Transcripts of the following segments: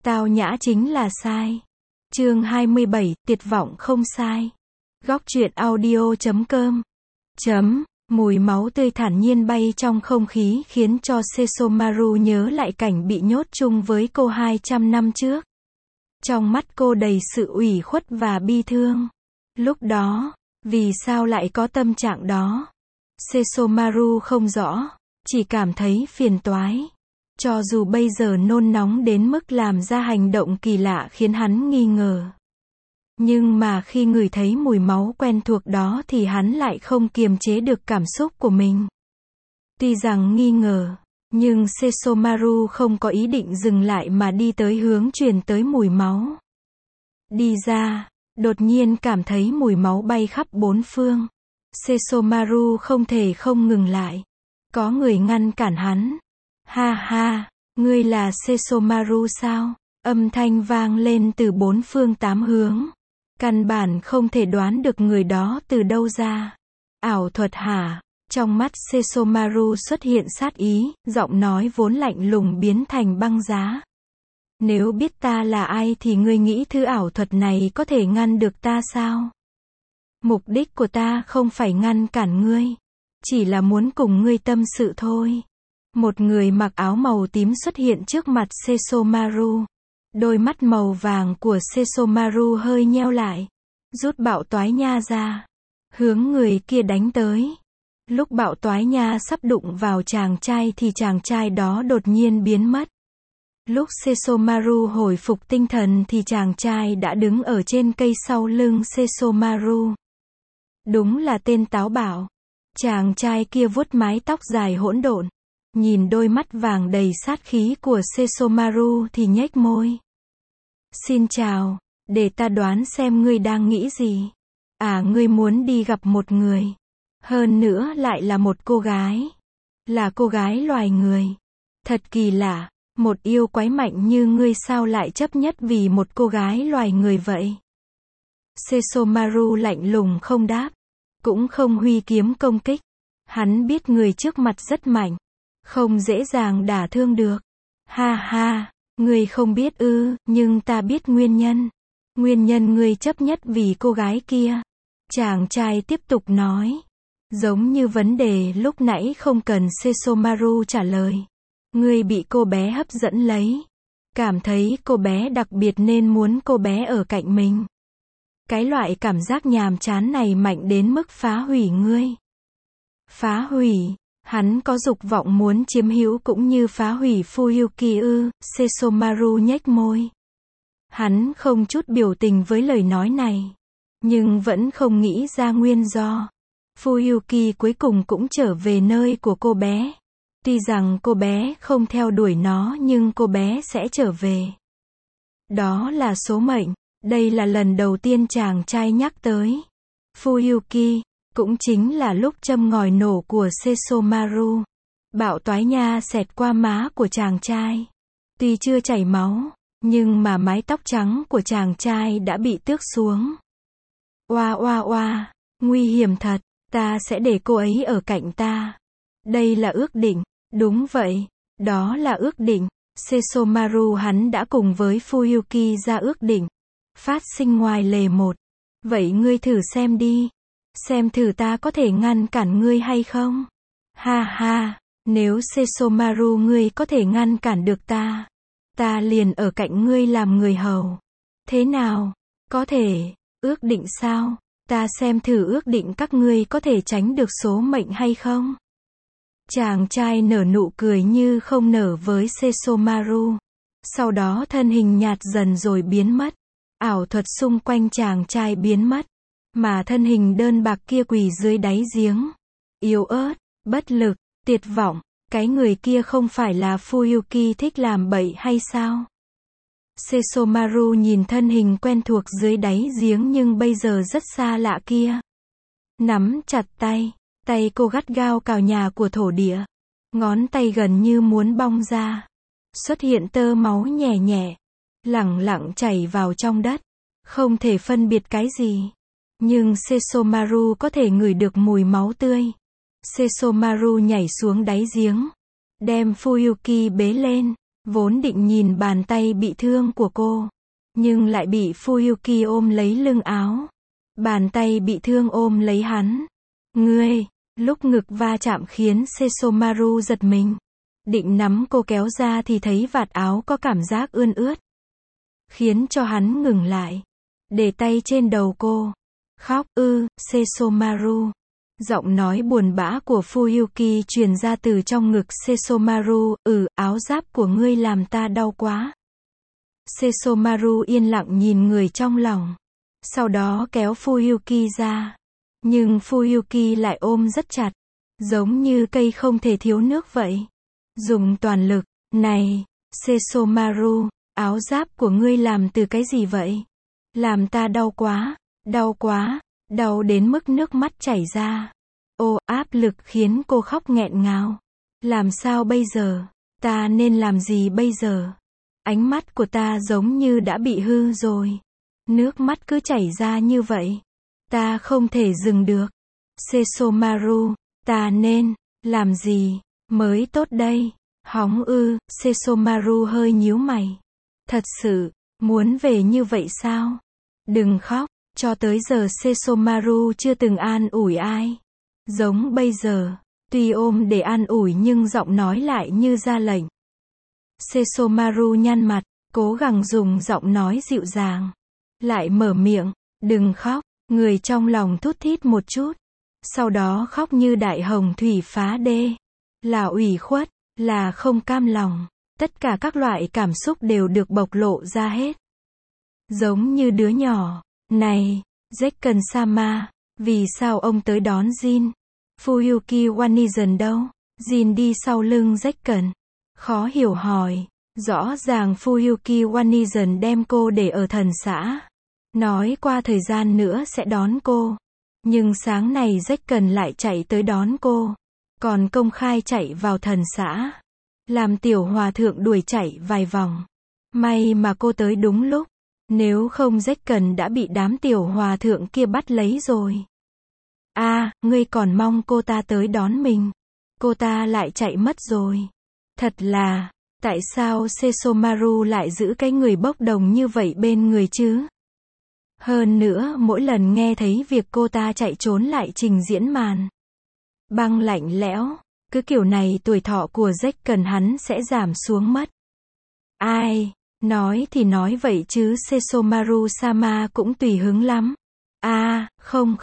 Tao nhã chính là sai. Chương 27, tuyệt vọng không sai. Góc truyện audio.com. Mùi máu tươi thản nhiên bay trong không khí khiến cho Sesomaru nhớ lại cảnh bị nhốt chung với cô 200 năm trước. Trong mắt cô đầy sự ủy khuất và bi thương. Lúc đó, vì sao lại có tâm trạng đó? Sesomaru không rõ, chỉ cảm thấy phiền toái. Cho dù bây giờ nôn nóng đến mức làm ra hành động kỳ lạ khiến hắn nghi ngờ. Nhưng mà khi ngửi thấy mùi máu quen thuộc đó thì hắn lại không kiềm chế được cảm xúc của mình. Tuy rằng nghi ngờ, nhưng Sesomaru không có ý định dừng lại mà đi tới hướng truyền tới mùi máu. Đi ra, đột nhiên cảm thấy mùi máu bay khắp bốn phương. Sesomaru không thể không ngừng lại. Có người ngăn cản hắn. Ha ha, ngươi là Sesomaru sao? Âm thanh vang lên từ bốn phương tám hướng. Căn bản không thể đoán được người đó từ đâu ra. Ảo thuật hả? Trong mắt Sesomaru xuất hiện sát ý, giọng nói vốn lạnh lùng biến thành băng giá. Nếu biết ta là ai thì ngươi nghĩ thứ ảo thuật này có thể ngăn được ta sao? Mục đích của ta không phải ngăn cản ngươi, chỉ là muốn cùng ngươi tâm sự thôi. Một người mặc áo màu tím xuất hiện trước mặt Sesomaru. Đôi mắt màu vàng của Sesomaru hơi nheo lại. Rút bạo toái nha ra. Hướng người kia đánh tới. Lúc bạo toái nha sắp đụng vào chàng trai thì chàng trai đó đột nhiên biến mất. Lúc Sesomaru hồi phục tinh thần thì chàng trai đã đứng ở trên cây sau lưng Sesomaru. Đúng là tên táo bạo. Chàng trai kia vuốt mái tóc dài hỗn độn. Nhìn đôi mắt vàng đầy sát khí của Sesomaru thì nhếch môi. Xin chào, để ta đoán xem ngươi đang nghĩ gì. À, ngươi muốn đi gặp một người. Hơn nữa lại là một cô gái. Là cô gái loài người. Thật kỳ lạ, một yêu quái mạnh như ngươi sao lại chấp nhất vì một cô gái loài người vậy? Sesomaru lạnh lùng không đáp. Cũng không huy kiếm công kích. Hắn biết người trước mặt rất mạnh. Không dễ dàng đả thương được. Ha ha, ngươi không biết ư, nhưng ta biết nguyên nhân. Nguyên nhân ngươi chấp nhất vì cô gái kia. Chàng trai tiếp tục nói. Giống như vấn đề lúc nãy không cần Sesomaru trả lời. Ngươi bị cô bé hấp dẫn lấy. Cảm thấy cô bé đặc biệt nên muốn cô bé ở cạnh mình. Cái loại cảm giác nhàm chán này mạnh đến mức phá hủy ngươi. Phá hủy. Hắn có dục vọng muốn chiếm hữu cũng như phá hủy Fuyuki ư? Sesomaru nhếch môi. Hắn không chút biểu tình với lời nói này. Nhưng vẫn không nghĩ ra nguyên do. Fuyuki cuối cùng cũng trở về nơi của cô bé. Tuy rằng cô bé không theo đuổi nó nhưng cô bé sẽ trở về. Đó là số mệnh. Đây là lần đầu tiên chàng trai nhắc tới Fuyuki. Cũng chính là lúc châm ngòi nổ của Sesomaru. Bạo toái nha xẹt qua má của chàng trai. Tuy chưa chảy máu, nhưng mà mái tóc trắng của chàng trai đã bị tước xuống. Oa oa oa, nguy hiểm thật, ta sẽ để cô ấy ở cạnh ta. Đây là ước định, đúng vậy, đó là ước định. Sesomaru hắn đã cùng với Fuyuki ra ước định. Phát sinh ngoài lề một. Vậy ngươi thử xem đi. Xem thử ta có thể ngăn cản ngươi hay không? Ha ha, nếu Sesomaru ngươi có thể ngăn cản được ta, ta liền ở cạnh ngươi làm người hầu. Thế nào? Có thể, ước định sao? Ta xem thử ước định các ngươi có thể tránh được số mệnh hay không? Chàng trai nở nụ cười như không nở với Sesomaru. Sau đó thân hình nhạt dần rồi biến mất. Ảo thuật xung quanh chàng trai biến mất. Mà thân hình đơn bạc kia quỳ dưới đáy giếng. Yếu ớt, bất lực, tuyệt vọng. Cái người kia không phải là Fuyuki thích làm bậy hay sao? Sesomaru nhìn thân hình quen thuộc dưới đáy giếng nhưng bây giờ rất xa lạ kia. Nắm chặt tay. Tay cô gắt gao cào nhà của thổ địa. Ngón tay gần như muốn bong ra. Xuất hiện tơ máu nhẹ nhẹ. Lẳng lặng chảy vào trong đất. Không thể phân biệt cái gì. Nhưng Sesomaru có thể ngửi được mùi máu tươi. Sesomaru nhảy xuống đáy giếng. Đem Fuyuki bế lên. Vốn định nhìn bàn tay bị thương của cô, nhưng lại bị Fuyuki ôm lấy lưng áo. Bàn tay bị thương ôm lấy hắn. Ngươi, lúc ngực va chạm khiến Sesomaru giật mình. Định nắm cô kéo ra thì thấy vạt áo có cảm giác ươn ướt. Khiến cho hắn ngừng lại. Để tay trên đầu cô. Khóc ư, Sesomaru. Giọng nói buồn bã của Fuyuki truyền ra từ trong ngực Sesomaru. Áo giáp của ngươi làm ta đau quá. Sesomaru yên lặng nhìn người trong lòng. Sau đó kéo Fuyuki ra. Nhưng Fuyuki lại ôm rất chặt. Giống như cây không thể thiếu nước vậy. Dùng toàn lực. Này, Sesomaru, áo giáp của ngươi làm từ cái gì vậy? Làm ta đau quá, đau đến mức nước mắt chảy ra. Áp lực khiến cô khóc nghẹn ngào. Làm sao bây giờ? Ta nên làm gì bây giờ? Ánh mắt của ta giống như đã bị hư rồi. Nước mắt cứ chảy ra như vậy. Ta không thể dừng được. Sesomaru, ta nên làm gì mới tốt đây? Hóng ư, Sesomaru hơi nhíu mày. Thật sự, muốn về như vậy sao? Đừng khóc, cho tới giờ Sesomaru chưa từng an ủi ai. Giống bây giờ, tuy ôm để an ủi nhưng giọng nói lại như ra lệnh. Sesomaru nhăn mặt, cố gắng dùng giọng nói dịu dàng. Lại mở miệng, đừng khóc, người trong lòng thút thít một chút. Sau đó khóc như đại hồng thủy phá đê. Là ủy khuất, là không cam lòng. Tất cả các loại cảm xúc đều được bộc lộ ra hết. Giống như đứa nhỏ. Này, Zekken-sama, vì sao ông tới đón Jin? Fuyuki Wanizan đâu? Jin đi sau lưng Zekken. Khó hiểu hỏi. Rõ ràng Fuyuki Wanizan đem cô để ở thần xã. Nói qua thời gian nữa sẽ đón cô. Nhưng sáng này Zekken lại chạy tới đón cô. Còn công khai chạy vào thần xã. Làm tiểu hòa thượng đuổi chạy vài vòng. May mà cô tới đúng lúc. Nếu không Zekken đã bị đám tiểu hòa thượng kia bắt lấy rồi. Ngươi còn mong cô ta tới đón mình. Cô ta lại chạy mất rồi. Thật là, tại sao Sesomaru lại giữ cái người bốc đồng như vậy bên người chứ? Hơn nữa mỗi lần nghe thấy việc cô ta chạy trốn lại trình diễn màn. Băng lạnh lẽo, cứ kiểu này tuổi thọ của Zekken hắn sẽ giảm xuống mất. Ai, nói thì nói vậy chứ Sesomaru-sama cũng tùy hứng lắm. Không.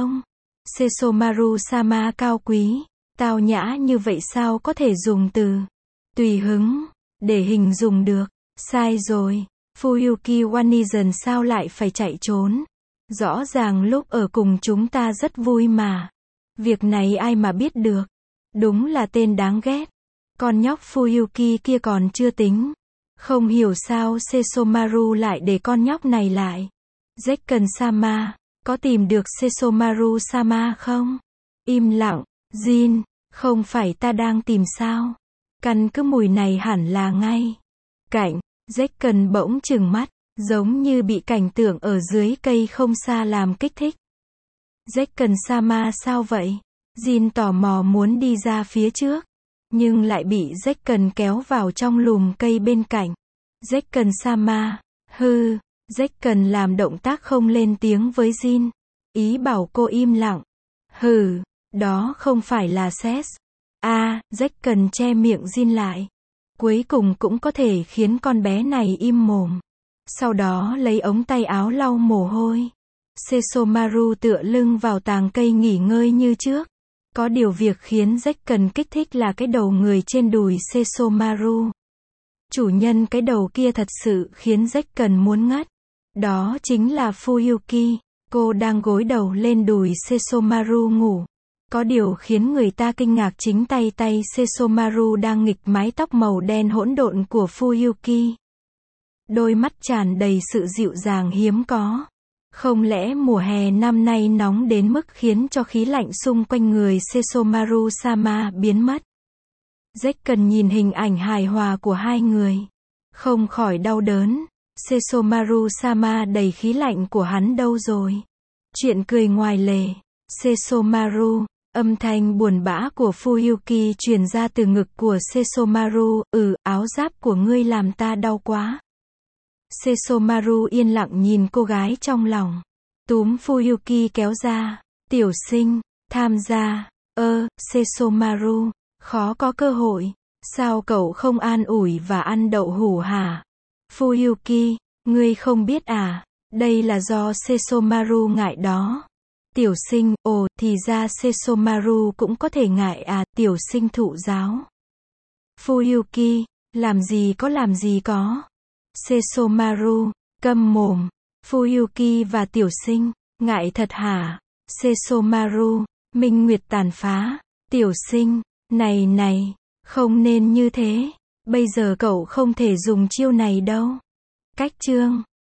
Sesomaru-sama cao quý, tao nhã như vậy sao có thể dùng từ tùy hứng để hình dung được? Sai rồi. Fuyuki Wanizan sao lại phải chạy trốn? Rõ ràng lúc ở cùng chúng ta rất vui mà. Việc này ai mà biết được. Đúng là tên đáng ghét. Con nhóc Fuyuki kia còn chưa tính. Không hiểu sao Sesomaru lại để con nhóc này lại. Zekken-sama, có tìm được Sesomaru-sama không? Im lặng. Jin, không phải ta đang tìm sao? Căn cứ mùi này hẳn là ngay cạnh. Zekken bỗng trừng mắt, giống như bị cảnh tượng ở dưới cây không xa làm kích thích. Zekken-sama sao vậy? Jin tò mò muốn đi ra phía trước, nhưng lại bị Zekken kéo vào trong lùm cây bên cạnh. Zekken-sama, Zekken làm động tác không lên tiếng với Jin, ý bảo cô im lặng. Đó không phải là Ses. Zekken che miệng Jin lại. Cuối cùng cũng có thể khiến con bé này im mồm. Sau đó lấy ống tay áo lau mồ hôi. Sesomaru tựa lưng vào tàng cây nghỉ ngơi như trước. Có điều việc khiến Zekken kích thích là cái đầu người trên đùi Sesomaru. Chủ nhân cái đầu kia thật sự khiến Zekken muốn ngất. Đó chính là Fuyuki. Cô đang gối đầu lên đùi Sesomaru ngủ. Có điều khiến người ta kinh ngạc chính tay Sesomaru đang nghịch mái tóc màu đen hỗn độn của Fuyuki. Đôi mắt tràn đầy sự dịu dàng hiếm có. Không lẽ mùa hè năm nay nóng đến mức khiến cho khí lạnh xung quanh người Sesomaru-sama biến mất? Zekken nhìn hình ảnh hài hòa của hai người. Không khỏi đau đớn. Sesomaru-sama đầy khí lạnh của hắn đâu rồi? Chuyện cười ngoài lề. Sesomaru, Âm thanh buồn bã của Fuyuki truyền ra từ ngực của Sesomaru, áo giáp của ngươi làm ta đau quá. Sesomaru yên lặng nhìn cô gái trong lòng. Túm Fuyuki kéo ra. Tiểu sinh, tham gia. Sesomaru, khó có cơ hội. Sao cậu không an ủi và ăn đậu hũ hả? Fuyuki, ngươi không biết à? Đây là do Sesomaru ngại đó. Tiểu sinh, thì ra Sesomaru cũng có thể ngại à, tiểu sinh thụ giáo. Fuyuki, làm gì có. Sesomaru, câm mồm. Fuyuki và tiểu sinh, ngại thật hả? Sesomaru, minh nguyệt tàn phá. Tiểu sinh, này, không nên như thế. Bây giờ cậu không thể dùng chiêu này đâu. Cách chương